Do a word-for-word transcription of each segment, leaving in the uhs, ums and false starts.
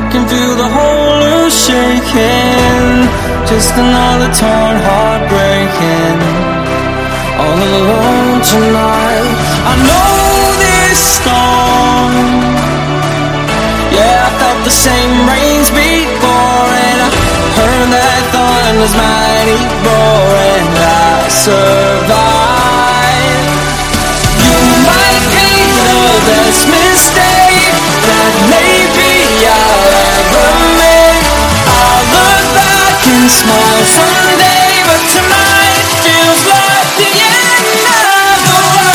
can feel the whole earth shaking. Just another torn heart breaking. All alone tonight. I know this storm. Yeah, I felt the same rains before, and I heard that thunder's mighty roar, and I survived. You might be the best mistake that maybe I'll ever make. I'll look back and smile someday, but tonight feels like the end of the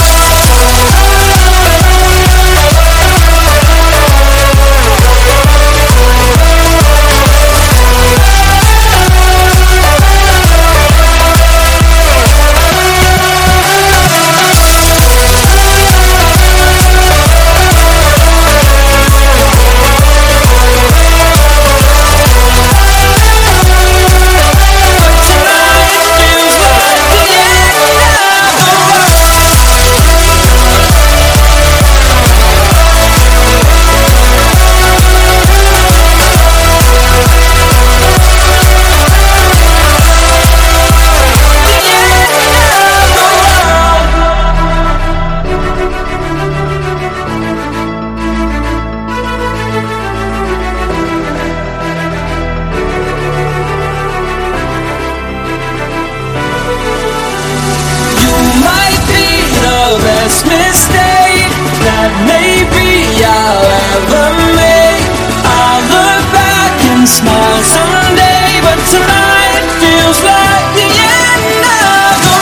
mistake that maybe I'll ever make. I'll look back and smile someday, but tonight feels like the end of the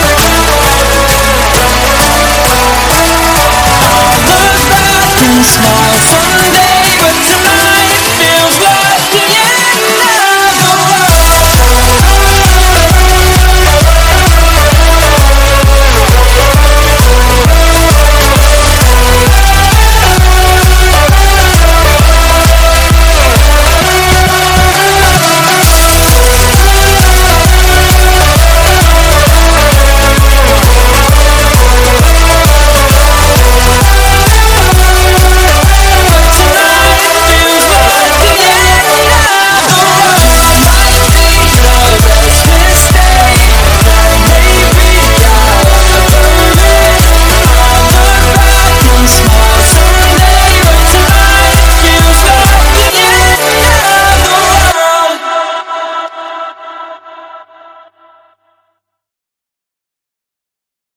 smile.